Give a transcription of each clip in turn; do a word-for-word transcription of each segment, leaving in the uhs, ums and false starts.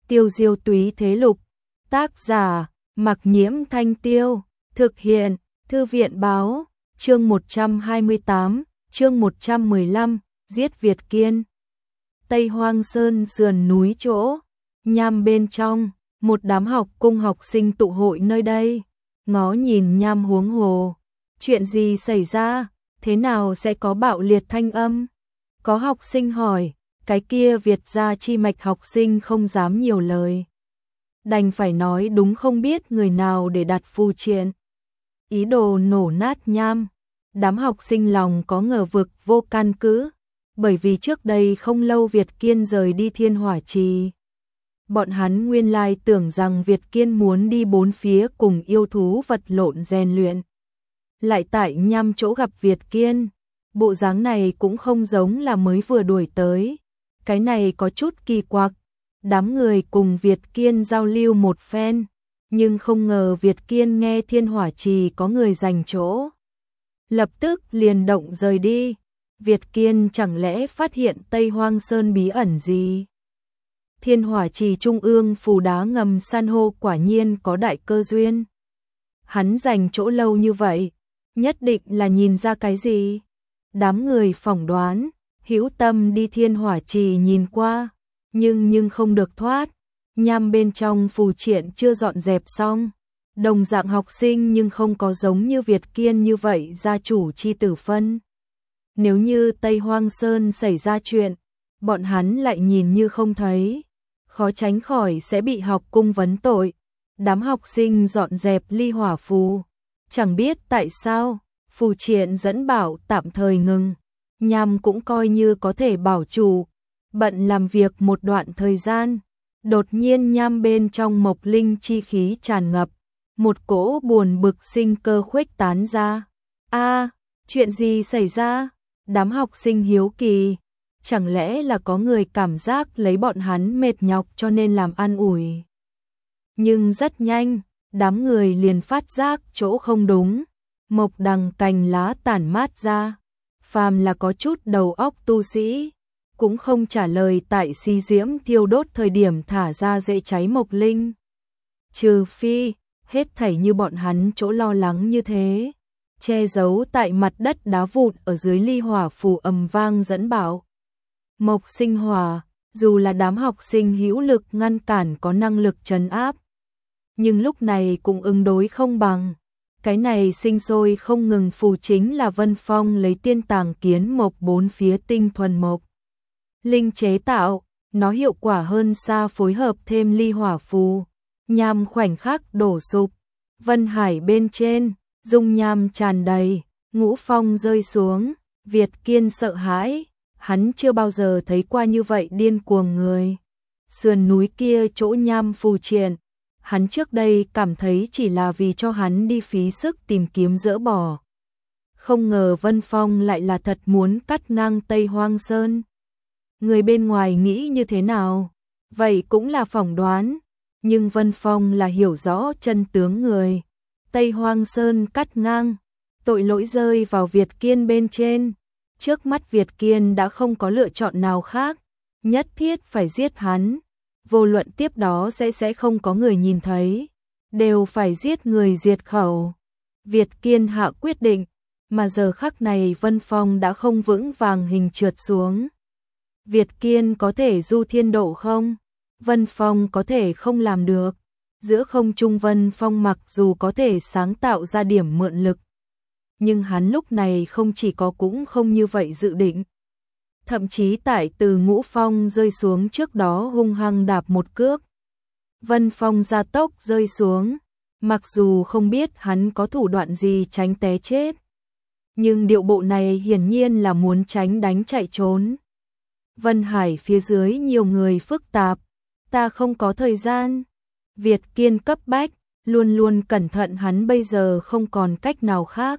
Tiêu diêu túy thế lục. Tác giả, Mặc Nhiễm Thanh Tiêu. Thực hiện, Thư viện báo. Chương một trăm hai mươi tám, chương một trăm mười lăm, giết Việt Kiên. Tây Hoang Sơn sườn núi chỗ, nham bên trong, một đám học cung học sinh tụ hội nơi đây. Ngó nhìn nham huống hồ. Chuyện gì xảy ra? Thế nào sẽ có bạo liệt thanh âm? Có học sinh hỏi, cái kia Việt gia chi mạch học sinh không dám nhiều lời. Đành phải nói đúng không biết người nào để đặt phù triện. Ý đồ nổ nát nham. Đám học sinh lòng có ngờ vực vô căn cứ, bởi vì trước đây không lâu Việt Kiên rời đi Thiên Hỏa Trì. Bọn hắn nguyên lai tưởng rằng Việt Kiên muốn đi bốn phía cùng yêu thú vật lộn rèn luyện. Lại tại nham chỗ gặp Việt Kiên, bộ dáng này cũng không giống là mới vừa đuổi tới. Cái này có chút kỳ quặc. Đám người cùng Việt Kiên giao lưu một phen, nhưng không ngờ Việt Kiên nghe Thiên Hỏa Trì có người giành chỗ. Lập tức liền động rời đi. Việt Kiên chẳng lẽ phát hiện Tây Hoang Sơn bí ẩn gì? Thiên Hỏa Trì trung ương phù đá ngầm san hô quả nhiên có đại cơ duyên. Hắn dành chỗ lâu như vậy, nhất định là nhìn ra cái gì? Đám người phỏng đoán, hữu tâm đi Thiên Hỏa Trì nhìn qua, nhưng nhưng không được thoát. Nham bên trong phù triện chưa dọn dẹp xong. Đồng dạng học sinh nhưng không có giống như Việt Kiên như vậy gia chủ chi tử phân. Nếu như Tây Hoang Sơn xảy ra chuyện, bọn hắn lại nhìn như không thấy, khó tránh khỏi sẽ bị học cung vấn tội. Đám học sinh dọn dẹp ly hỏa phù, chẳng biết tại sao, phù triện dẫn bảo tạm thời ngừng. Nham cũng coi như có thể bảo chủ, bận làm việc một đoạn thời gian. Đột nhiên nham bên trong mộc linh chi khí tràn ngập, một cỗ buồn bực sinh cơ khuếch tán ra. A, chuyện gì xảy ra? Đám học sinh hiếu kỳ, chẳng lẽ là có người cảm giác lấy bọn hắn mệt nhọc cho nên làm an ủi. Nhưng rất nhanh, đám người liền phát giác chỗ không đúng. Mộc đằng cành lá tản mát ra, phàm là có chút đầu óc tu sĩ, cũng không trả lời tại xi diễm thiêu đốt thời điểm thả ra dễ cháy mộc linh. Trừ phi, hết thảy như bọn hắn chỗ lo lắng như thế, che giấu tại mặt đất đá vụn ở dưới ly hỏa phù ầm vang dẫn bảo. Mộc sinh hỏa, dù là đám học sinh hữu lực ngăn cản có năng lực trấn áp, nhưng lúc này cũng ứng đối không bằng. Cái này sinh sôi không ngừng phù chính là Vân Phong lấy tiên tàng kiến mộc bốn phía tinh thuần mộc linh chế tạo, nó hiệu quả hơn xa phối hợp thêm ly hỏa phù. Nham khoảnh khắc đổ sụp, Vân Hải bên trên, dung nham tràn đầy, ngũ phong rơi xuống. Việt Kiên sợ hãi, hắn chưa bao giờ thấy qua như vậy điên cuồng người. Sườn núi kia chỗ nham phù triện, hắn trước đây cảm thấy chỉ là vì cho hắn đi phí sức tìm kiếm dỡ bỏ. Không ngờ Vân Phong lại là thật muốn cắt ngang Tây Hoang Sơn. Người bên ngoài nghĩ như thế nào? Vậy cũng là phỏng đoán. Nhưng Vân Phong là hiểu rõ chân tướng người. Tây Hoang Sơn cắt ngang, tội lỗi rơi vào Việt Kiên bên trên. Trước mắt Việt Kiên đã không có lựa chọn nào khác, nhất thiết phải giết hắn. Vô luận tiếp đó sẽ sẽ không có người nhìn thấy, đều phải giết người diệt khẩu. Việt Kiên hạ quyết định, mà giờ khắc này Vân Phong đã không vững vàng hình trượt xuống. Việt Kiên có thể du thiên độ không? Vân Phong có thể không làm được. Giữa không trung Vân Phong mặc dù có thể sáng tạo ra điểm mượn lực, nhưng hắn lúc này không chỉ có cũng không như vậy dự định. Thậm chí tại từ ngũ phong rơi xuống trước đó hung hăng đạp một cước. Vân Phong gia tốc rơi xuống, mặc dù không biết hắn có thủ đoạn gì tránh té chết, nhưng điệu bộ này hiển nhiên là muốn tránh đánh chạy trốn. Vân Hải phía dưới nhiều người phức tạp, ta không có thời gian. Việt Kiên cấp bách, luôn luôn cẩn thận, hắn bây giờ không còn cách nào khác,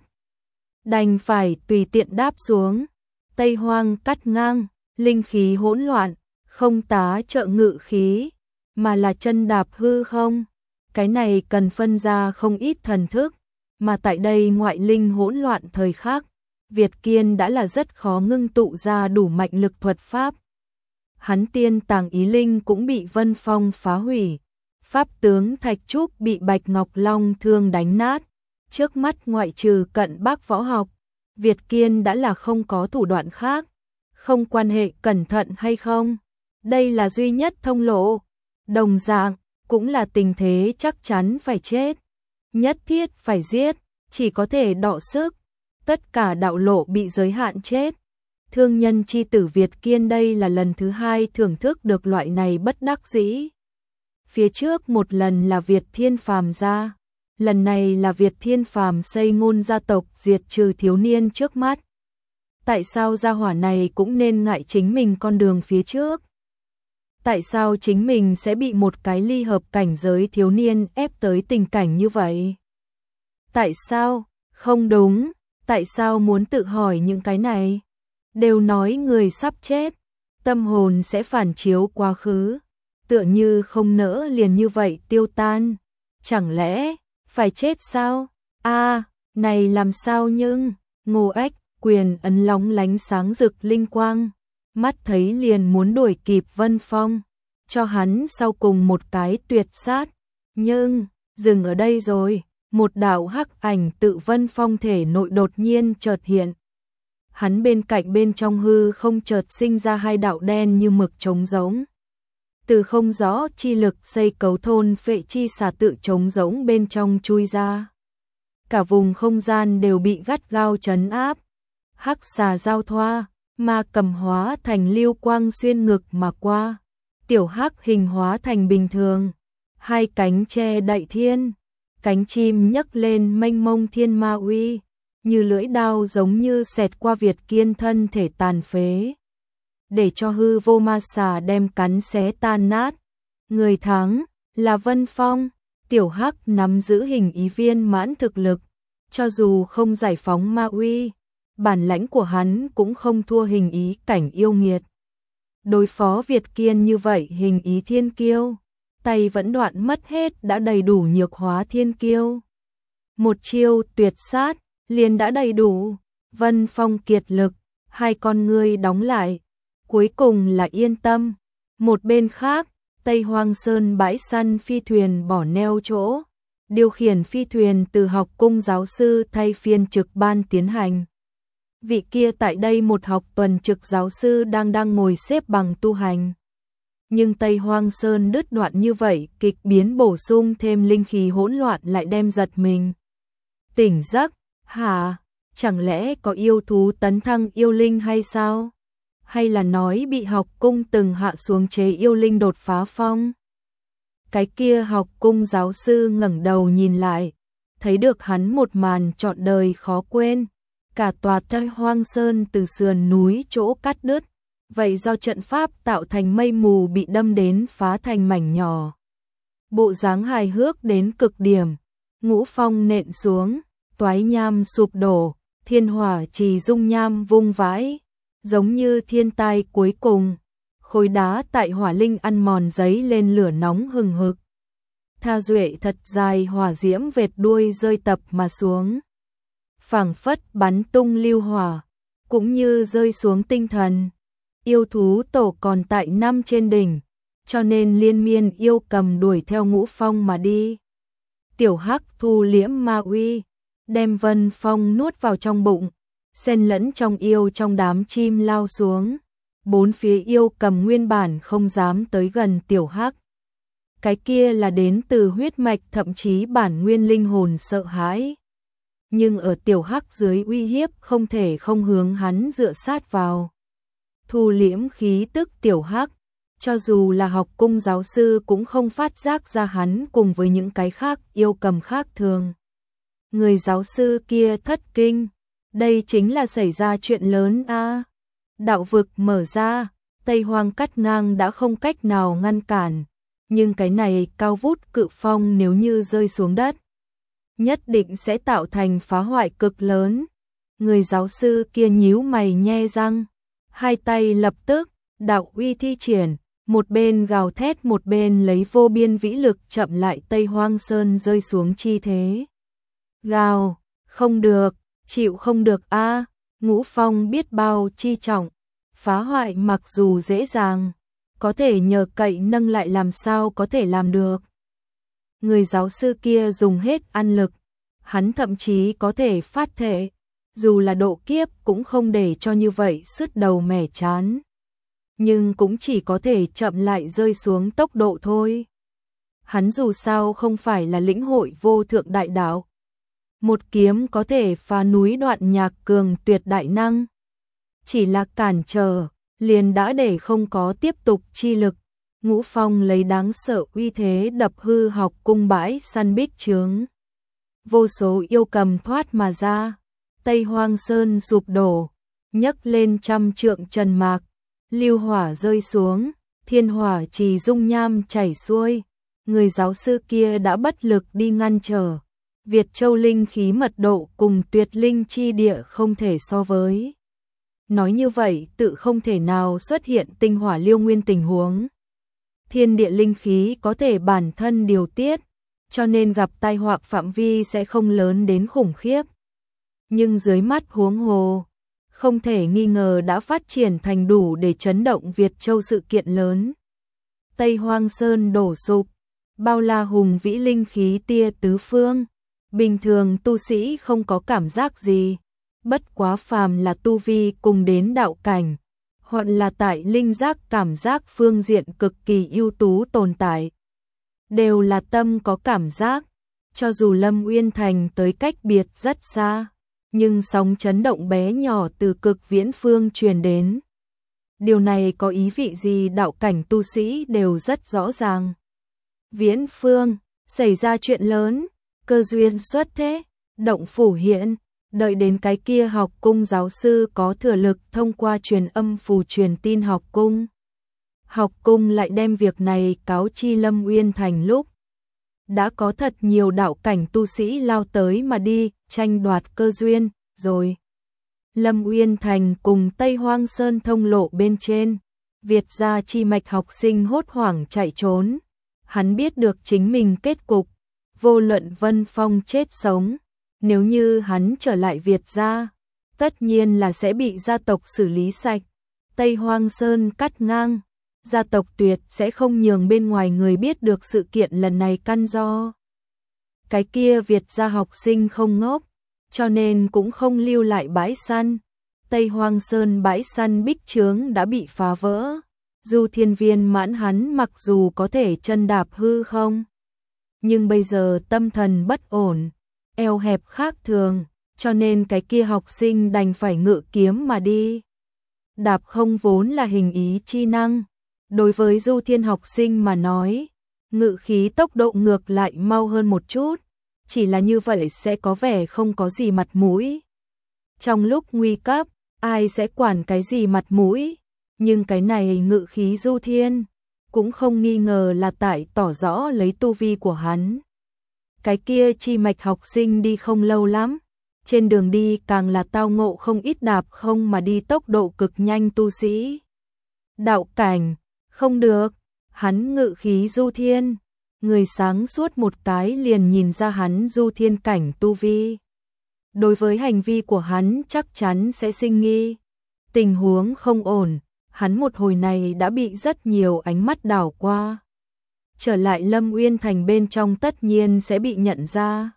đành phải tùy tiện đáp xuống. Tây Hoang cắt ngang, linh khí hỗn loạn, không tá trợ ngự khí, mà là chân đạp hư không. Cái này cần phân ra không ít thần thức, mà tại đây ngoại linh hỗn loạn thời khắc, Việt Kiên đã là rất khó ngưng tụ ra đủ mạnh lực thuật pháp. hắn tiên tàng ý linh cũng bị Vân Phong phá hủy, pháp tướng Thạch Trúc bị Bạch Ngọc Long thương đánh nát. Trước mắt ngoại trừ cận bác võ học, Việt Kiên đã là không có thủ đoạn khác, không quan hệ cẩn thận hay không. Đây là duy nhất thông lộ, đồng dạng, cũng là tình thế chắc chắn phải chết. Nhất thiết phải giết, chỉ có thể đọ sức, tất cả đạo lộ bị giới hạn chết. Thương nhân chi tử Việt Kiên đây là lần thứ hai thưởng thức được loại này bất đắc dĩ. Phía trước một lần là Việt Thiên Phàm ra, lần này là Việt Thiên Phàm xây ngôn gia tộc diệt trừ thiếu niên trước mắt. Tại sao gia hỏa này cũng nên ngại chính mình con đường phía trước? Tại sao chính mình sẽ bị một cái ly hợp cảnh giới thiếu niên ép tới tình cảnh như vậy? Tại sao? Không đúng, tại sao muốn tự hỏi những cái này? Đều nói người sắp chết, tâm hồn sẽ phản chiếu quá khứ, tựa như không nỡ liền như vậy tiêu tan. Chẳng lẽ phải chết sao? A, à, này làm sao nhưng, Ngô Ếch quyền ấn lóng lánh sáng rực linh quang, mắt thấy liền muốn đuổi kịp Vân Phong, cho hắn sau cùng một cái tuyệt sát. Nhưng, dừng ở đây rồi, một đạo hắc ảnh tự Vân Phong thể nội đột nhiên chợt hiện. Hắn bên cạnh bên trong hư không chợt sinh ra hai đạo đen như mực trống rỗng. Từ không rõ chi lực xây cấu thôn phệ chi xà tự trống rỗng bên trong chui ra. Cả vùng không gian đều bị gắt gao trấn áp. Hắc xà giao thoa, ma cầm hóa thành lưu quang xuyên ngực mà qua. Tiểu hắc hình hóa thành bình thường, hai cánh che đậy thiên, cánh chim nhấc lên mênh mông thiên ma uy, như lưỡi đao giống như xẹt qua Việt Kiên thân thể tàn phế, để cho hư vô ma xà đem cắn xé tan nát. Người thắng là Vân Phong, tiểu hắc nắm giữ hình ý viên mãn thực lực, cho dù không giải phóng ma uy, bản lãnh của hắn cũng không thua hình ý cảnh yêu nghiệt. Đối phó Việt Kiên như vậy hình ý thiên kiêu, tay vẫn đoạn mất hết đã đầy đủ nhược hóa thiên kiêu. Một chiêu tuyệt sát, liền đã đầy đủ. Vân Phong kiệt lực, hai con ngươi đóng lại, cuối cùng là yên tâm. Một bên khác, Tây Hoang Sơn bãi săn phi thuyền bỏ neo chỗ, điều khiển phi thuyền từ học cung giáo sư thay phiên trực ban tiến hành. Vị kia tại đây một học tuần trực giáo sư đang đang ngồi xếp bằng tu hành. Nhưng Tây Hoang Sơn đứt đoạn như vậy, kịch biến bổ sung thêm linh khí hỗn loạn lại đem giật mình. Tỉnh giấc, hả? Chẳng lẽ có yêu thú tấn thăng yêu linh hay sao? Hay là nói bị học cung từng hạ xuống chế yêu linh đột phá phong? Cái kia học cung giáo sư ngẩng đầu nhìn lại, thấy được hắn một màn trọn đời khó quên. Cả tòa Tây Hoang Sơn từ sườn núi chỗ cắt đứt, vậy do trận pháp tạo thành mây mù bị đâm đến phá thành mảnh nhỏ. Bộ dáng hài hước đến cực điểm, ngũ phong nện xuống, toái nham sụp đổ, thiên hỏa trì dung nham vung vãi, giống như thiên tai cuối cùng. Khối đá tại hỏa linh ăn mòn giấy lên lửa nóng hừng hực. Tha duệ thật dài hỏa diễm vệt đuôi rơi tập mà xuống. Phảng phất bắn tung lưu hỏa, cũng như rơi xuống tinh thần. Yêu thú tổ còn tại năm trên đỉnh, cho nên liên miên yêu cầm đuổi theo ngũ phong mà đi. Tiểu hắc thu liễm ma uy, đem Vân Phong nuốt vào trong bụng, xen lẫn trong yêu trong đám chim lao xuống. Bốn phía yêu cầm nguyên bản không dám tới gần tiểu hắc. Cái kia là đến từ huyết mạch thậm chí bản nguyên linh hồn sợ hãi. Nhưng ở tiểu hắc dưới uy hiếp không thể không hướng hắn dựa sát vào. Thu liễm khí tức tiểu hắc, cho dù là học cung giáo sư cũng không phát giác ra hắn cùng với những cái khác yêu cầm khác thường. Người giáo sư kia thất kinh, đây chính là xảy ra chuyện lớn a. À. Đạo vực mở ra, Tây Hoang cắt ngang đã không cách nào ngăn cản, nhưng cái này cao vút cự phong nếu như rơi xuống đất, nhất định sẽ tạo thành phá hoại cực lớn. Người giáo sư kia nhíu mày nhe răng, hai tay lập tức, đạo uy thi triển, một bên gào thét một bên lấy vô biên vĩ lực chậm lại Tây Hoang Sơn rơi xuống chi thế. Gào, không được, chịu không được a. À, ngũ phong biết bao chi trọng, phá hoại mặc dù dễ dàng, có thể nhờ cậy nâng lại làm sao có thể làm được. Người giáo sư kia dùng hết ăn lực, hắn thậm chí có thể phát thệ, dù là độ kiếp cũng không để cho như vậy sứt đầu mẻ chán. Nhưng cũng chỉ có thể chậm lại rơi xuống tốc độ thôi. Hắn dù sao không phải là lĩnh hội vô thượng đại đạo. Một kiếm có thể phá núi đoạn nhạc cường tuyệt đại năng. Chỉ là cản trở, liền đã để không có tiếp tục chi lực. Ngũ Phong lấy đáng sợ uy thế đập hư học cung bãi săn bích chướng. Vô số yêu cầm thoát mà ra. Tây Hoang Sơn sụp đổ, nhấc lên trăm trượng trần mạc. Lưu hỏa rơi xuống, thiên hỏa trì dung nham chảy xuôi. Người giáo sư kia đã bất lực đi ngăn trở. Việt Châu linh khí mật độ cùng tuyệt linh chi địa không thể so với. Nói như vậy tự không thể nào xuất hiện tinh hỏa liêu nguyên tình huống. Thiên địa linh khí có thể bản thân điều tiết, cho nên gặp tai họa phạm vi sẽ không lớn đến khủng khiếp. Nhưng dưới mắt huống hồ, không thể nghi ngờ đã phát triển thành đủ để chấn động Việt Châu sự kiện lớn. Tây Hoang Sơn đổ sụp, bao la hùng vĩ linh khí tia tứ phương. Bình thường tu sĩ không có cảm giác gì, bất quá phàm là tu vi cùng đến đạo cảnh, hoặc là tại linh giác cảm giác phương diện cực kỳ ưu tú tồn tại. Đều là tâm có cảm giác, cho dù Lâm Uyên Thành tới cách biệt rất xa, nhưng sóng chấn động bé nhỏ từ cực viễn phương truyền đến. Điều này có ý vị gì đạo cảnh tu sĩ đều rất rõ ràng. Viễn phương, xảy ra chuyện lớn, cơ duyên xuất thế, động phủ hiện, đợi đến cái kia học cung giáo sư có thừa lực thông qua truyền âm phù truyền tin học cung. Học cung lại đem việc này cáo chi Lâm Uyên Thành lúc. Đã có thật nhiều đạo cảnh tu sĩ lao tới mà đi, tranh đoạt cơ duyên, rồi. Lâm Uyên Thành cùng Tây Hoang Sơn thông lộ bên trên, Việt gia chi mạch học sinh hốt hoảng chạy trốn. Hắn biết được chính mình kết cục, vô luận Vân Phong chết sống, nếu như hắn trở lại Việt gia, tất nhiên là sẽ bị gia tộc xử lý sạch. Tây Hoang Sơn cắt ngang, gia tộc tuyệt sẽ không nhường bên ngoài người biết được sự kiện lần này căn do. Cái kia Việt gia học sinh không ngốc, cho nên cũng không lưu lại bãi săn. Tây Hoang Sơn bãi săn bích chướng đã bị phá vỡ. Du Thiên Viên mãn hắn mặc dù có thể chân đạp hư không, nhưng bây giờ tâm thần bất ổn, eo hẹp khác thường, cho nên cái kia học sinh đành phải ngự kiếm mà đi. Đạp không vốn là hình ý chi năng, đối với Du Thiên học sinh mà nói, ngự khí tốc độ ngược lại mau hơn một chút, chỉ là như vậy sẽ có vẻ không có gì mặt mũi. Trong lúc nguy cấp, ai sẽ quản cái gì mặt mũi? Nhưng cái này ngự khí Du Thiên, cũng không nghi ngờ là tại tỏ rõ lấy tu vi của hắn. Cái kia chi mạch học sinh đi không lâu lắm, trên đường đi càng là tao ngộ không ít đạp không mà đi tốc độ cực nhanh tu sĩ. Đạo cảnh, không được, hắn ngự khí Du Thiên, người sáng suốt một cái liền nhìn ra hắn Du Thiên cảnh tu vi. Đối với hành vi của hắn chắc chắn sẽ sinh nghi. Tình huống không ổn. Hắn một hồi này đã bị rất nhiều ánh mắt đảo qua. Trở lại Lâm Uyên Thành bên trong tất nhiên sẽ bị nhận ra.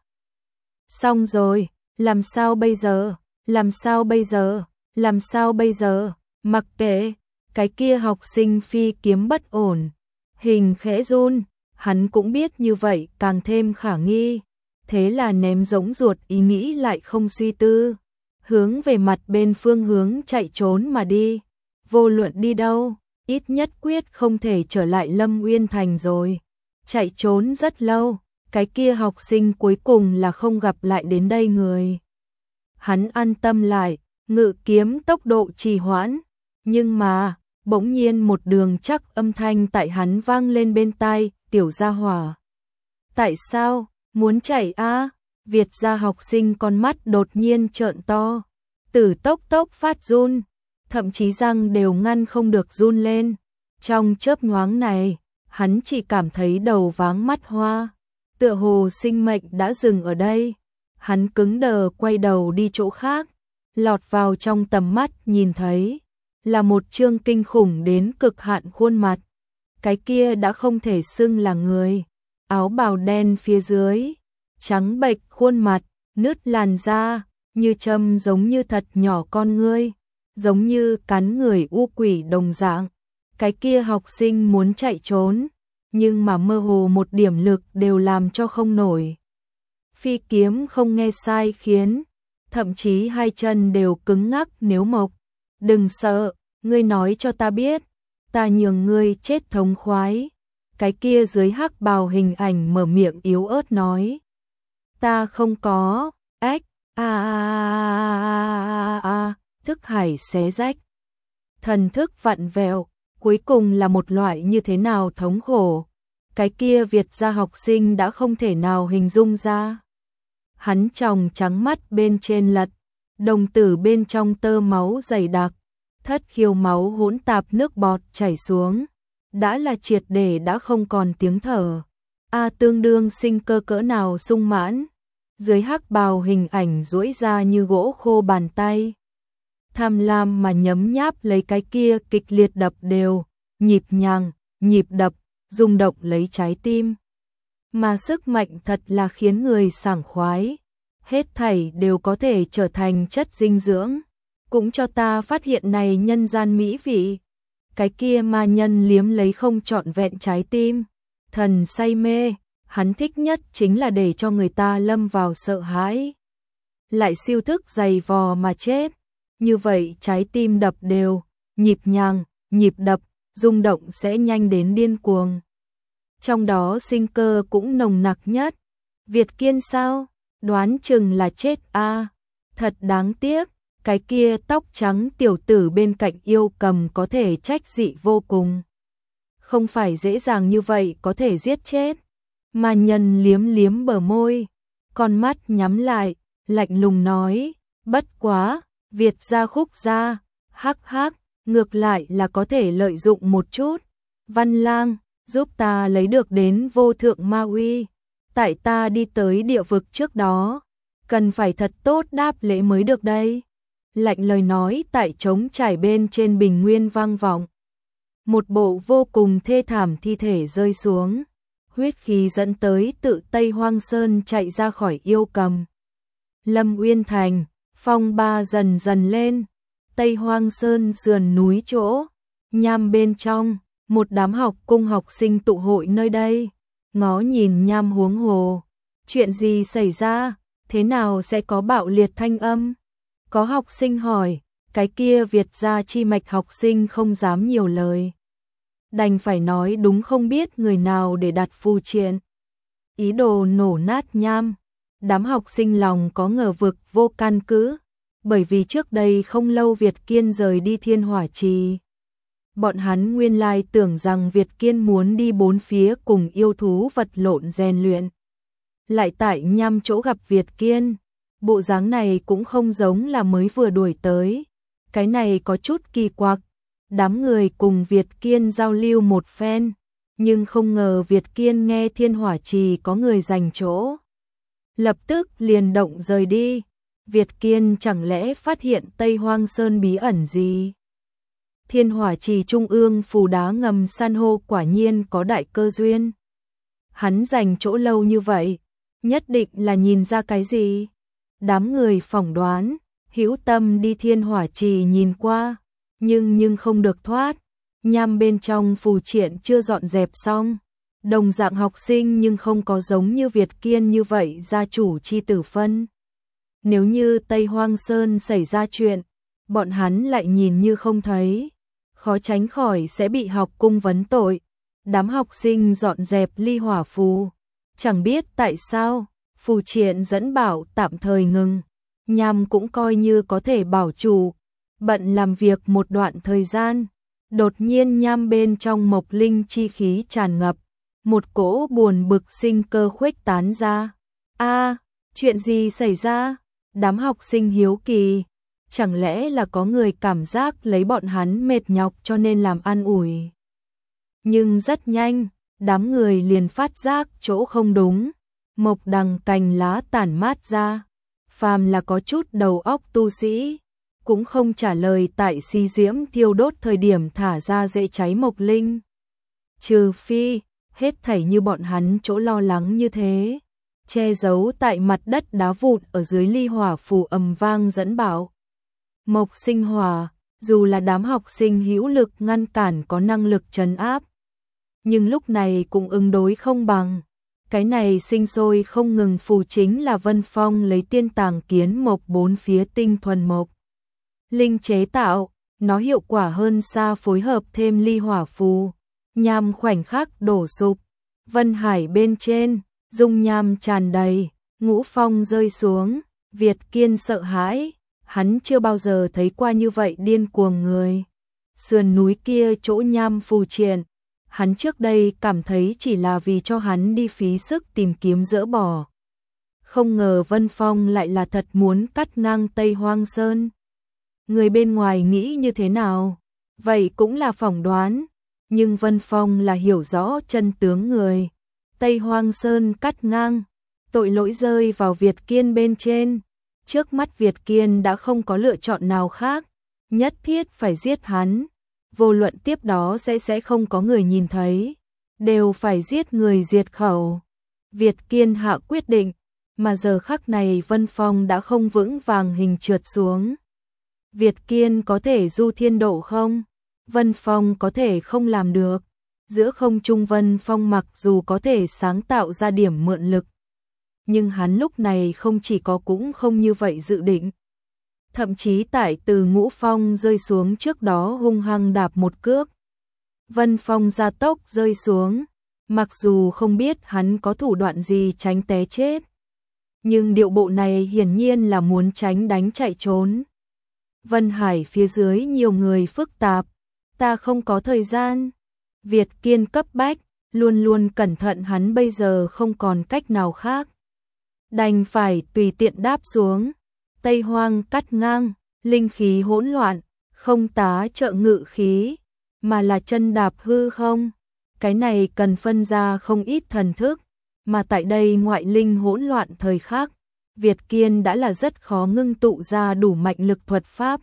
Xong rồi, làm sao bây giờ, làm sao bây giờ, làm sao bây giờ, mặc kệ, cái kia học sinh phi kiếm bất ổn. Hình khẽ run, hắn cũng biết như vậy càng thêm khả nghi. Thế là ném giống ruột ý nghĩ lại không suy tư. Hướng về mặt bên phương hướng chạy trốn mà đi. Vô luận đi đâu, ít nhất quyết không thể trở lại Lâm Uyên Thành rồi. Chạy trốn rất lâu, cái kia học sinh cuối cùng là không gặp lại đến đây người. Hắn an tâm lại, ngự kiếm tốc độ trì hoãn. Nhưng mà, bỗng nhiên một đường chắc âm thanh tại hắn vang lên bên tai, tiểu gia hỏa. Tại sao, muốn chạy a? Việt gia học sinh con mắt đột nhiên trợn to. Tử tốc tốc phát run. Thậm chí răng đều ngăn không được run lên. Trong chớp nhoáng này, hắn chỉ cảm thấy đầu váng mắt hoa, tựa hồ sinh mệnh đã dừng ở đây. Hắn cứng đờ quay đầu đi chỗ khác, lọt vào trong tầm mắt nhìn thấy là một trương kinh khủng đến cực hạn khuôn mặt, cái kia đã không thể xưng là người. Áo bào đen phía dưới, trắng bệch khuôn mặt, nứt làn da, như châm giống như thật nhỏ con ngươi, giống như cắn người u quỷ đồng dạng. Cái kia học sinh muốn chạy trốn, nhưng mà mơ hồ một điểm lực đều làm cho không nổi. Phi kiếm không nghe sai khiến, thậm chí hai chân đều cứng ngắc. Nếu Mộc, đừng sợ, ngươi nói cho ta biết, ta nhường ngươi chết thống khoái. Cái kia dưới hắc bào hình ảnh mở miệng yếu ớt nói. Ta không có, ếch, a a a a, thức hải xé rách. Thần thức vặn vẹo, cuối cùng là một loại như thế nào thống khổ. Cái kia Việt gia học sinh đã không thể nào hình dung ra. Hắn tròng trắng mắt bên trên lật, đồng tử bên trong tơ máu dày đặc, thất khiếu máu hỗn tạp nước bọt chảy xuống, đã là triệt để đã không còn tiếng thở. A tương đương sinh cơ cỡ nào sung mãn, dưới hắc bào hình ảnh duỗi ra như gỗ khô bàn tay. Tham lam mà nhấm nháp lấy cái kia kịch liệt đập đều, nhịp nhàng, nhịp đập, rung động lấy trái tim. Mà sức mạnh thật là khiến người sảng khoái, hết thảy đều có thể trở thành chất dinh dưỡng. Cũng cho ta phát hiện này nhân gian mỹ vị. Cái kia ma nhân liếm lấy không trọn vẹn trái tim, thần say mê, hắn thích nhất chính là để cho người ta lâm vào sợ hãi. Lại siêu thức dày vò mà chết, như vậy trái tim đập đều, nhịp nhàng, nhịp đập, rung động sẽ nhanh đến điên cuồng. Trong đó sinh cơ cũng nồng nặc nhất. Việt Kiên sao? Đoán chừng là chết a. À, thật đáng tiếc, cái kia tóc trắng tiểu tử bên cạnh yêu cầm có thể trách dị vô cùng. Không phải dễ dàng như vậy có thể giết chết. Mà nhân liếm liếm bờ môi, con mắt nhắm lại, lạnh lùng nói, bất quá, Việt gia khúc gia, hắc hắc, ngược lại là có thể lợi dụng một chút. Văn Lang, giúp ta lấy được đến vô thượng ma uy. Tại ta đi tới địa vực trước đó, cần phải thật tốt đáp lễ mới được đây. Lạnh lời nói tại trống trải bên trên bình nguyên vang vọng. Một bộ vô cùng thê thảm thi thể rơi xuống, huyết khí dẫn tới tự Tây Hoang Sơn chạy ra khỏi yêu cầm. Lâm Uyên Thành, phong ba dần dần lên, Tây Hoang Sơn sườn núi chỗ, nham bên trong, một đám học cung học sinh tụ hội nơi đây, ngó nhìn nham huống hồ. Chuyện gì xảy ra, thế nào sẽ có bạo liệt thanh âm? Có học sinh hỏi, cái kia Việt gia chi mạch học sinh không dám nhiều lời. Đành phải nói đúng không biết người nào để đặt phù triện. Ý đồ nổ nát nham, đám học sinh lòng có ngờ vực vô căn cứ, bởi vì trước đây không lâu Việt Kiên rời đi Thiên Hỏa Trì. Bọn hắn nguyên lai tưởng rằng Việt Kiên muốn đi bốn phía cùng yêu thú vật lộn rèn luyện. Lại tại nham chỗ gặp Việt Kiên, bộ dáng này cũng không giống là mới vừa đuổi tới. Cái này có chút kỳ quặc. Đám người cùng Việt Kiên giao lưu một phen, nhưng không ngờ Việt Kiên nghe Thiên Hỏa Trì có người giành chỗ. Lập tức liền động rời đi. Việt Kiên chẳng lẽ phát hiện Tây Hoang Sơn bí ẩn gì? Thiên Hỏa Trì trung ương phù đá ngầm san hô quả nhiên có đại cơ duyên. Hắn dành chỗ lâu như vậy, nhất định là nhìn ra cái gì? Đám người phỏng đoán, hữu tâm đi Thiên Hỏa Trì nhìn qua, nhưng nhưng không được thoát. Nham bên trong phù triện chưa dọn dẹp xong, đồng dạng học sinh nhưng không có giống như Việt Kiên như vậy gia chủ chi tử phân. Nếu như Tây Hoang Sơn xảy ra chuyện, bọn hắn lại nhìn như không thấy, khó tránh khỏi sẽ bị học cung vấn tội. Đám học sinh dọn dẹp ly hỏa phù, chẳng biết tại sao, phù triện dẫn bảo tạm thời ngừng, nham cũng coi như có thể bảo chủ, bận làm việc một đoạn thời gian. Đột nhiên nham bên trong mộc linh chi khí tràn ngập, một cỗ buồn bực sinh cơ khuếch tán ra. A, chuyện gì xảy ra? Đám học sinh hiếu kỳ, chẳng lẽ là có người cảm giác lấy bọn hắn mệt nhọc cho nên làm an ủi. Nhưng rất nhanh, đám người liền phát giác chỗ không đúng, mộc đằng cành lá tản mát ra, phàm là có chút đầu óc tu sĩ, cũng không trả lời tại xi diễm thiêu đốt thời điểm thả ra dễ cháy mộc linh. Trừ phi, hết thảy như bọn hắn chỗ lo lắng như thế, che giấu tại mặt đất đá vụn ở dưới ly hỏa phù ầm vang dẫn bạo. Mộc sinh hỏa, dù là đám học sinh hữu lực ngăn cản có năng lực trấn áp, nhưng lúc này cũng ứng đối không bằng. Cái này sinh sôi không ngừng phù chính là Vân Phong lấy tiên tàng kiến mộc bốn phía tinh thuần mộc linh chế tạo, nó hiệu quả hơn xa phối hợp thêm ly hỏa phù. Nham khoảnh khắc đổ sụp, Vân Hải bên trên, dung nham tràn đầy, ngũ phong rơi xuống, Việt Kiên sợ hãi, hắn chưa bao giờ thấy qua như vậy điên cuồng người. Sườn núi kia chỗ nham phù triện, hắn trước đây cảm thấy chỉ là vì cho hắn đi phí sức tìm kiếm dỡ bỏ. Không ngờ Vân Phong lại là thật muốn cắt ngang Tây Hoang Sơn. Người bên ngoài nghĩ như thế nào? Vậy cũng là phỏng đoán, nhưng Vân Phong là hiểu rõ chân tướng người. Tây Hoang Sơn cắt ngang, tội lỗi rơi vào Việt Kiên bên trên. Trước mắt Việt Kiên đã không có lựa chọn nào khác, nhất thiết phải giết hắn. Vô luận tiếp đó sẽ sẽ không có người nhìn thấy, đều phải giết người diệt khẩu. Việt Kiên hạ quyết định, mà giờ khắc này Vân Phong đã không vững vàng hình trượt xuống. Việt Kiên có thể du thiên độ không? Vân Phong có thể không làm được. Giữa không trung Vân Phong mặc dù có thể sáng tạo ra điểm mượn lực, nhưng hắn lúc này không chỉ có cũng không như vậy dự định. Thậm chí tại từ ngũ phong rơi xuống trước đó hung hăng đạp một cước. Vân Phong gia tốc rơi xuống, mặc dù không biết hắn có thủ đoạn gì tránh té chết, nhưng điệu bộ này hiển nhiên là muốn tránh đánh chạy trốn. Vân Hải phía dưới nhiều người phức tạp, ta không có thời gian. Việt Kiên cấp bách, luôn luôn cẩn thận, hắn bây giờ không còn cách nào khác, đành phải tùy tiện đáp xuống. Tây Hoang cắt ngang, linh khí hỗn loạn, không tá trợ ngự khí, mà là chân đạp hư không. Cái này cần phân ra không ít thần thức, mà tại đây ngoại linh hỗn loạn thời khắc, Việt Kiên đã là rất khó ngưng tụ ra đủ mạnh lực thuật pháp.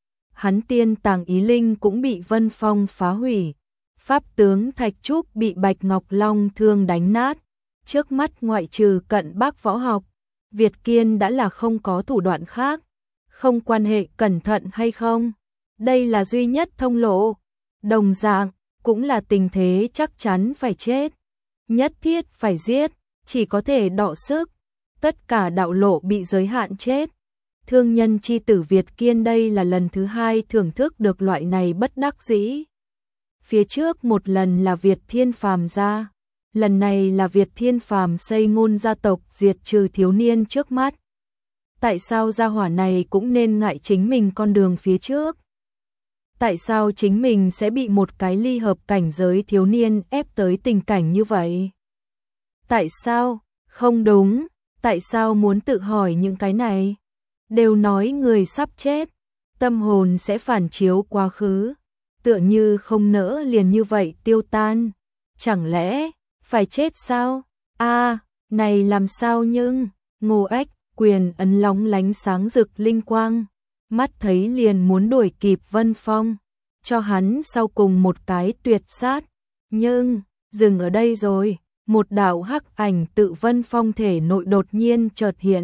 Hắn tiên tàng ý linh cũng bị Vân Phong phá hủy, pháp tướng Thạch Trúc bị Bạch Ngọc Long thương đánh nát. Trước mắt ngoại trừ cận bác võ học, Việt Kiên đã là không có thủ đoạn khác, không quan hệ cẩn thận hay không. Đây là duy nhất thông lộ, đồng dạng, cũng là tình thế chắc chắn phải chết. Nhất thiết phải giết, chỉ có thể đọ sức, tất cả đạo lộ bị giới hạn chết. Thương nhân chi tử Việt Kiên đây là lần thứ hai thưởng thức được loại này bất đắc dĩ. Phía trước một lần là Việt Thiên Phàm ra, lần này là Việt Thiên Phàm xây ngôn gia tộc diệt trừ thiếu niên trước mắt. Tại sao gia hỏa này cũng nên ngại chính mình con đường phía trước? Tại sao chính mình sẽ bị một cái ly hợp cảnh giới thiếu niên ép tới tình cảnh như vậy? Tại sao? Không đúng, tại sao muốn tự hỏi những cái này? Đều nói người sắp chết, tâm hồn sẽ phản chiếu quá khứ, tựa như không nỡ liền như vậy tiêu tan. Chẳng lẽ phải chết sao? A, à, này làm sao nhưng, Ngô Ách, quyền ấn lóng lánh sáng rực linh quang, mắt thấy liền muốn đuổi kịp Vân Phong, cho hắn sau cùng một cái tuyệt sát. Nhưng, dừng ở đây rồi, một đạo hắc ảnh tự Vân Phong thể nội đột nhiên chợt hiện.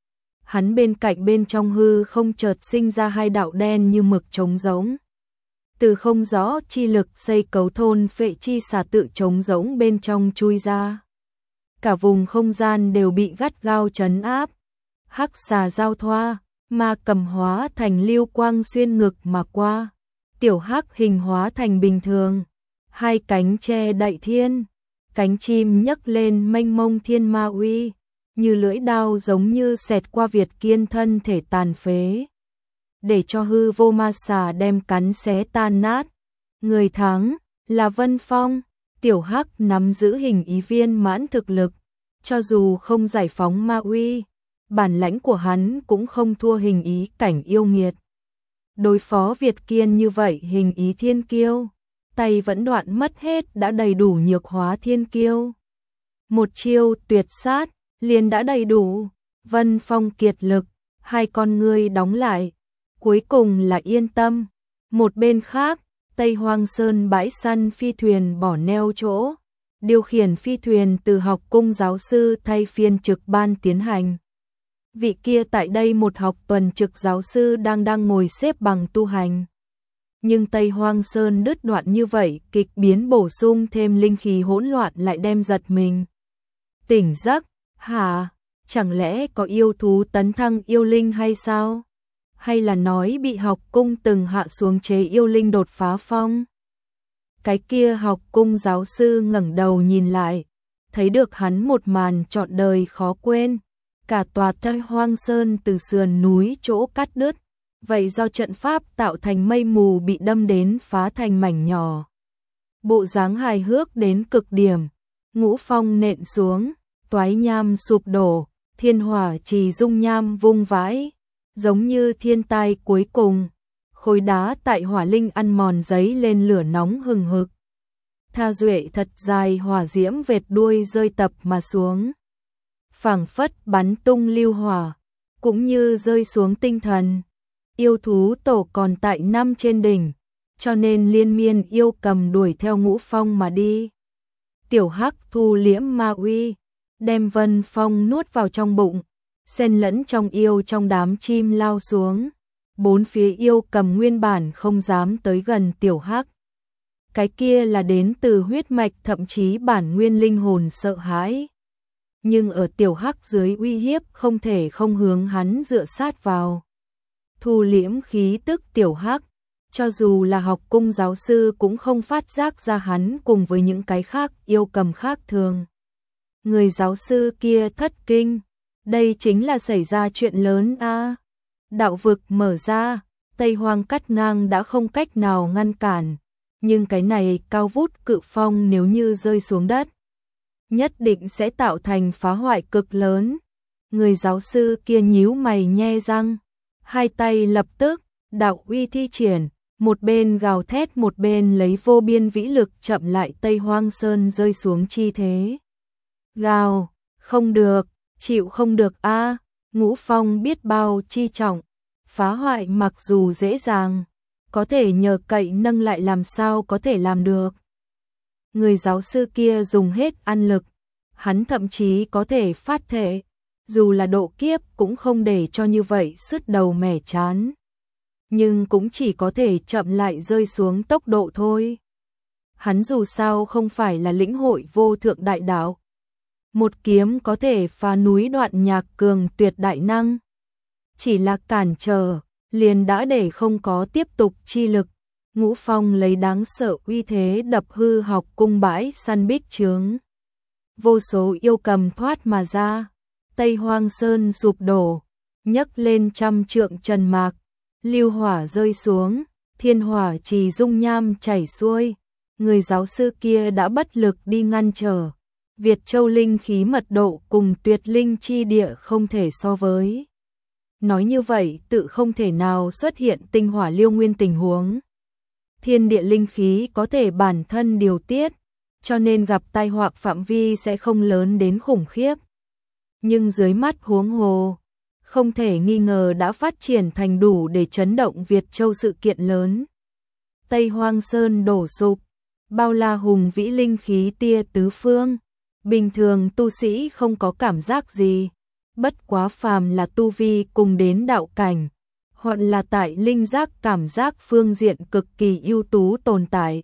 Hắn bên cạnh bên trong hư không chợt sinh ra hai đạo đen như mực trống rỗng. Từ không rõ chi lực xây cấu thôn phệ chi xà tự trống rỗng bên trong chui ra. Cả vùng không gian đều bị gắt gao trấn áp. Hắc xà giao thoa, ma cầm hóa thành lưu quang xuyên ngực mà qua. Tiểu hắc hình hóa thành bình thường. Hai cánh che đậy thiên. Cánh chim nhấc lên mênh mông thiên ma uy. Như lưỡi đao giống như xẹt qua Việt Kiên thân thể tàn phế, để cho hư vô ma xà đem cắn xé tan nát. Người thắng là Vân Phong. Tiểu hắc nắm giữ hình ý viên mãn thực lực, cho dù không giải phóng ma uy, bản lãnh của hắn cũng không thua hình ý cảnh yêu nghiệt. Đối phó Việt Kiên như vậy hình ý thiên kiêu, tay vẫn đoạn mất hết đã đầy đủ nhược hóa thiên kiêu. Một chiêu tuyệt sát liền đã đầy đủ. Vân Phong kiệt lực, hai con ngươi đóng lại, cuối cùng là yên tâm. Một bên khác, Tây Hoang Sơn bãi săn phi thuyền bỏ neo chỗ, điều khiển phi thuyền từ học cung giáo sư thay phiên trực ban tiến hành. Vị kia tại đây một học tuần trực giáo sư đang đang ngồi xếp bằng tu hành. Nhưng Tây Hoang Sơn đứt đoạn như vậy, kịch biến bổ sung thêm linh khí hỗn loạn lại đem giật mình. Tỉnh giấc, hả? Chẳng lẽ có yêu thú tấn thăng yêu linh hay sao? Hay là nói bị học cung từng hạ xuống chế yêu linh đột phá phong? Cái kia học cung giáo sư ngẩng đầu nhìn lại, thấy được hắn một màn trọn đời khó quên. Cả tòa Tây Hoang Sơn từ sườn núi chỗ cắt đứt, vậy do trận pháp tạo thành mây mù bị đâm đến phá thành mảnh nhỏ. Bộ dáng hài hước đến cực điểm, ngũ phong nện xuống, toái nham sụp đổ, thiên hỏa trì dung nham vung vãi, giống như thiên tai cuối cùng. Khối đá tại hỏa linh ăn mòn giấy lên lửa nóng hừng hực. Tha duệ thật dài hỏa diễm vệt đuôi rơi tập mà xuống. Phảng phất bắn tung lưu hỏa, cũng như rơi xuống tinh thần. Yêu thú tổ còn tại năm trên đỉnh, cho nên liên miên yêu cầm đuổi theo ngũ phong mà đi. Tiểu Hắc thu liễm ma uy, đem Vân Phong nuốt vào trong bụng, xen lẫn trong yêu trong đám chim lao xuống. Bốn phía yêu cầm nguyên bản không dám tới gần Tiểu Hắc. Cái kia là đến từ huyết mạch, thậm chí bản nguyên linh hồn sợ hãi. Nhưng ở Tiểu Hắc dưới uy hiếp không thể không hướng hắn dựa sát vào. Thu liễm khí tức Tiểu Hắc, cho dù là học cung giáo sư cũng không phát giác ra hắn cùng với những cái khác yêu cầm khác thường. Người giáo sư kia thất kinh, đây chính là xảy ra chuyện lớn a. À. Đạo vực mở ra, Tây Hoang cắt ngang đã không cách nào ngăn cản, nhưng cái này cao vút cự phong nếu như rơi xuống đất, nhất định sẽ tạo thành phá hoại cực lớn. Người giáo sư kia nhíu mày nhe răng, hai tay lập tức, đạo uy thi triển, một bên gào thét một bên lấy vô biên vĩ lực chậm lại Tây Hoang Sơn rơi xuống chi thế. Gào, không được, chịu không được a. À, ngũ phong biết bao chi trọng, phá hoại mặc dù dễ dàng, có thể nhờ cậy nâng lại làm sao có thể làm được. Người giáo sư kia dùng hết ăn lực, hắn thậm chí có thể phát thể, dù là độ kiếp cũng không để cho như vậy sứt đầu mẻ chán. Nhưng cũng chỉ có thể chậm lại rơi xuống tốc độ thôi. Hắn dù sao không phải là lĩnh hội vô thượng đại đạo. Một kiếm có thể phá núi đoạn nhạc cường tuyệt đại năng. Chỉ là cản trở, liền đã để không có tiếp tục chi lực. Ngũ phong lấy đáng sợ uy thế đập hư học cung bãi săn bích chướng. Vô số yêu cầm thoát mà ra. Tây Hoang Sơn sụp đổ, nhấc lên trăm trượng trần mạc. Lưu hỏa rơi xuống, thiên hỏa trì dung nham chảy xuôi. Người giáo sư kia đã bất lực đi ngăn trở. Việt Châu linh khí mật độ cùng tuyệt linh chi địa không thể so với. Nói như vậy tự không thể nào xuất hiện tinh hỏa liêu nguyên tình huống. Thiên địa linh khí có thể bản thân điều tiết, cho nên gặp tai họa phạm vi sẽ không lớn đến khủng khiếp. Nhưng dưới mắt huống hồ, không thể nghi ngờ đã phát triển thành đủ để chấn động Việt Châu sự kiện lớn. Tây Hoang Sơn đổ sụp, bao la hùng vĩ linh khí tia tứ phương. Bình thường tu sĩ không có cảm giác gì, bất quá phàm là tu vi cùng đến đạo cảnh, hoặc là tại linh giác cảm giác phương diện cực kỳ ưu tú tồn tại.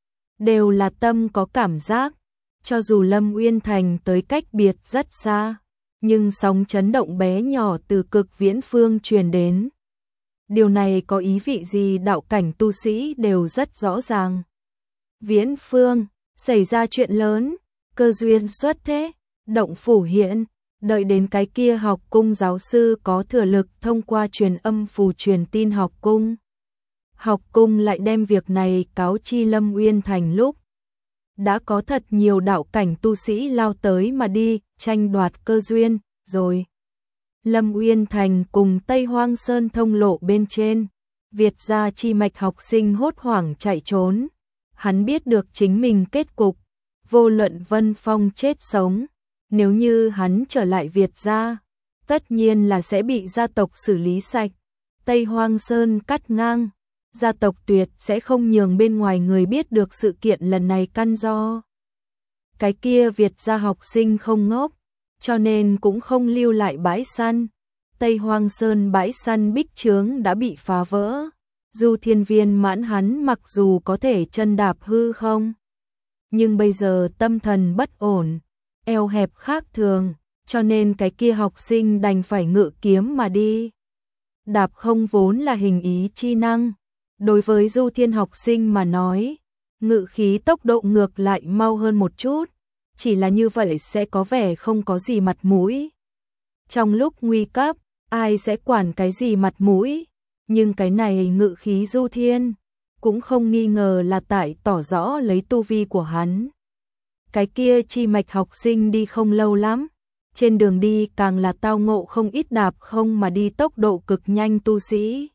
Đều là tâm có cảm giác, cho dù Lâm Uyên Thành tới cách biệt rất xa, nhưng sóng chấn động bé nhỏ từ cực viễn phương truyền đến. Điều này có ý vị gì đạo cảnh tu sĩ đều rất rõ ràng. Viễn phương, xảy ra chuyện lớn. Cơ duyên xuất thế, động phủ hiện, đợi đến cái kia học cung giáo sư có thừa lực thông qua truyền âm phù truyền tin học cung. Học cung lại đem việc này cáo chi Lâm Uyên Thành lúc. Đã có thật nhiều đạo cảnh tu sĩ lao tới mà đi, tranh đoạt cơ duyên, rồi. Lâm Uyên Thành cùng Tây Hoang Sơn thông lộ bên trên, Việt gia chi mạch học sinh hốt hoảng chạy trốn. Hắn biết được chính mình kết cục. Vô luận Vân Phong chết sống, nếu như hắn trở lại Việt gia, tất nhiên là sẽ bị gia tộc xử lý sạch. Tây Hoang Sơn cắt ngang, gia tộc tuyệt sẽ không nhường bên ngoài người biết được sự kiện lần này căn do. Cái kia Việt gia học sinh không ngốc, cho nên cũng không lưu lại bãi săn. Tây Hoang Sơn bãi săn bích chướng đã bị phá vỡ. Du Thiên Viên mãn hắn mặc dù có thể chân đạp hư không, nhưng bây giờ tâm thần bất ổn, eo hẹp khác thường, cho nên cái kia học sinh đành phải ngự kiếm mà đi. Đạp không vốn là hình ý chi năng, đối với Du Thiên học sinh mà nói, ngự khí tốc độ ngược lại mau hơn một chút, chỉ là như vậy sẽ có vẻ không có gì mặt mũi. Trong lúc nguy cấp, ai sẽ quản cái gì mặt mũi, nhưng cái này ngự khí Du Thiên, cũng không nghi ngờ là tại tỏ rõ lấy tu vi của hắn. Cái kia chi mạch học sinh đi không lâu lắm, trên đường đi càng là tao ngộ không ít đạp không mà đi tốc độ cực nhanh tu sĩ.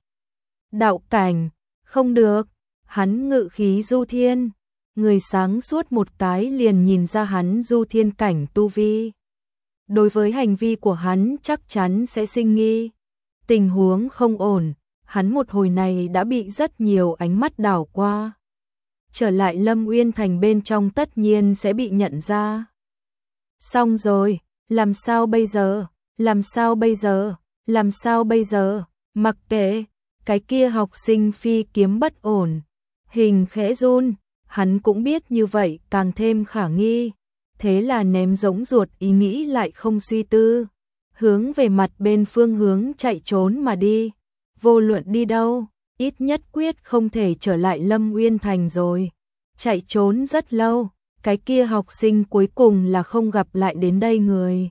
Đạo cảnh, không được, hắn ngự khí Du Thiên, người sáng suốt một cái liền nhìn ra hắn Du Thiên cảnh tu vi. Đối với hành vi của hắn chắc chắn sẽ sinh nghi. Tình huống không ổn, hắn một hồi này đã bị rất nhiều ánh mắt đảo qua. Trở lại Lâm Uyên Thành bên trong tất nhiên sẽ bị nhận ra. Xong rồi, làm sao bây giờ, làm sao bây giờ, làm sao bây giờ, mặc kệ, cái kia học sinh phi kiếm bất ổn, hình khẽ run, hắn cũng biết như vậy càng thêm khả nghi, thế là ném giống ruột ý nghĩ lại không suy tư, hướng về mặt bên phương hướng chạy trốn mà đi, vô luận đi đâu, ít nhất quyết không thể trở lại Lâm Uyên Thành rồi, chạy trốn rất lâu, cái kia học sinh cuối cùng là không gặp lại đến đây người.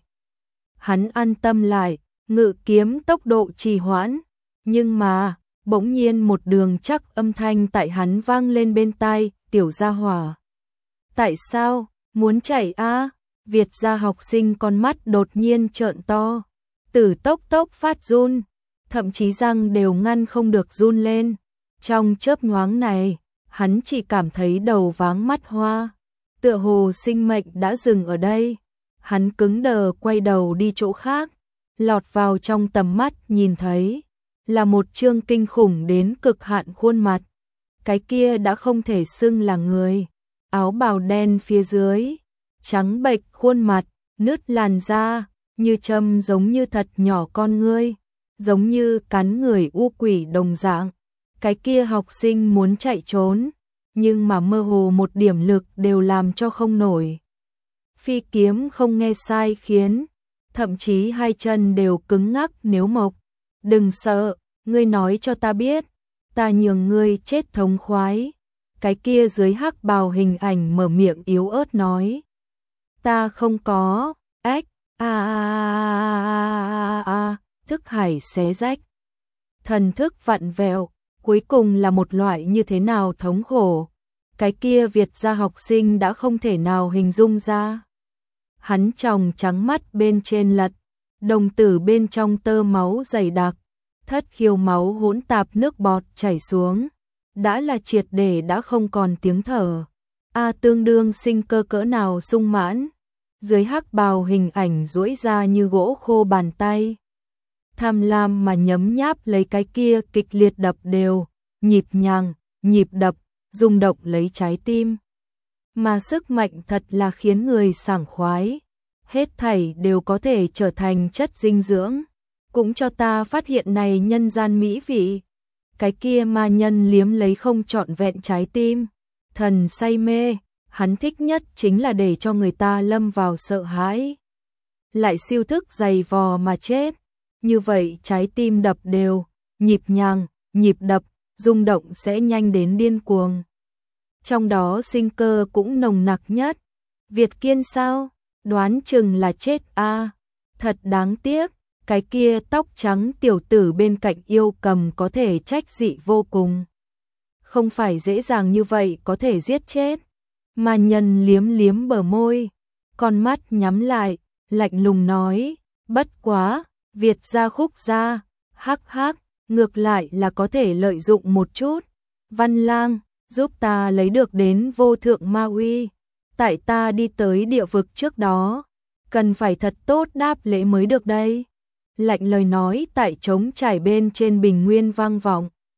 Hắn an tâm lại, ngự kiếm tốc độ trì hoãn, nhưng mà, bỗng nhiên một đường chắc âm thanh tại hắn vang lên bên tai, tiểu gia hỏa. Tại sao, muốn chạy a? Việt gia học sinh con mắt đột nhiên trợn to, tử tốc tốc phát run, thậm chí răng đều ngăn không được run lên. Trong chớp nhoáng này, hắn chỉ cảm thấy đầu váng mắt hoa, tựa hồ sinh mệnh đã dừng ở đây. Hắn cứng đờ quay đầu đi chỗ khác, lọt vào trong tầm mắt nhìn thấy là một trương kinh khủng đến cực hạn khuôn mặt. Cái kia đã không thể xưng là người, áo bào đen phía dưới, trắng bệch khuôn mặt, nứt làn da, như châm giống như thật nhỏ con ngươi, giống như cắn người u quỷ đồng dạng. Cái kia học sinh muốn chạy trốn, nhưng mà mơ hồ một điểm lực đều làm cho không nổi. Phi kiếm không nghe sai khiến, thậm chí hai chân đều cứng ngắc nếu mộc. Đừng sợ, ngươi nói cho ta biết, ta nhường ngươi chết thống khoái. Cái kia dưới hắc bào hình ảnh mở miệng yếu ớt nói. Ta không có, ách, a a a a a, thức hải xé rách. Thần thức vặn vẹo, cuối cùng là một loại như thế nào thống khổ. Cái kia Việt gia học sinh đã không thể nào hình dung ra. Hắn tròng trắng mắt bên trên lật, đồng tử bên trong tơ máu dày đặc, thất khiếu máu hỗn tạp nước bọt chảy xuống, đã là triệt để đã không còn tiếng thở. A tương đương sinh cơ cỡ nào sung mãn, dưới hắc bào hình ảnh duỗi ra như gỗ khô bàn tay. Tham lam mà nhấm nháp lấy cái kia kịch liệt đập đều, nhịp nhàng, nhịp đập, rung động lấy trái tim. Mà sức mạnh thật là khiến người sảng khoái, hết thảy đều có thể trở thành chất dinh dưỡng. Cũng cho ta phát hiện này nhân gian mỹ vị. Cái kia ma nhân liếm lấy không trọn vẹn trái tim, thần say mê, hắn thích nhất chính là để cho người ta lâm vào sợ hãi. Lại siêu thức dày vò mà chết, như vậy trái tim đập đều, nhịp nhàng, nhịp đập, rung động sẽ nhanh đến điên cuồng. Trong đó sinh cơ cũng nồng nặc nhất. Việt Kiên sao? Đoán chừng là chết a. Thật đáng tiếc, cái kia tóc trắng tiểu tử bên cạnh yêu cầm có thể trách dị vô cùng. Không phải dễ dàng như vậy có thể giết chết. Mà nhân liếm liếm bờ môi, con mắt nhắm lại, lạnh lùng nói, bất quá, Việt gia khúc gia, hắc hắc, ngược lại là có thể lợi dụng một chút. Văn Lang, giúp ta lấy được đến vô thượng ma uy, tại ta đi tới địa vực trước đó, cần phải thật tốt đáp lễ mới được đây. Lạnh lời nói tại trống trải bên trên bình nguyên vang vọng.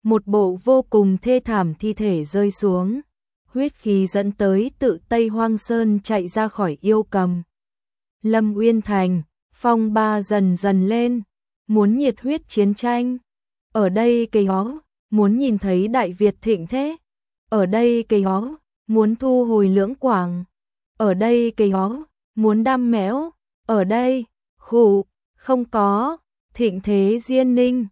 một bộ vô cùng thê thảm thi thể rơi xuống. Huyết khí dẫn tới tự Tây Hoang Sơn chạy ra khỏi Yêu Cầm. Lâm Uyên Thành, phong ba dần dần lên, muốn nhiệt huyết chiến tranh. Ở đây cây hó, muốn nhìn thấy Đại Việt thịnh thế. Ở đây cây hó, muốn thu hồi Lưỡng Quảng. Ở đây cây hó, muốn đam mẽo. Ở đây, khủ, không có, thịnh thế Diên Ninh.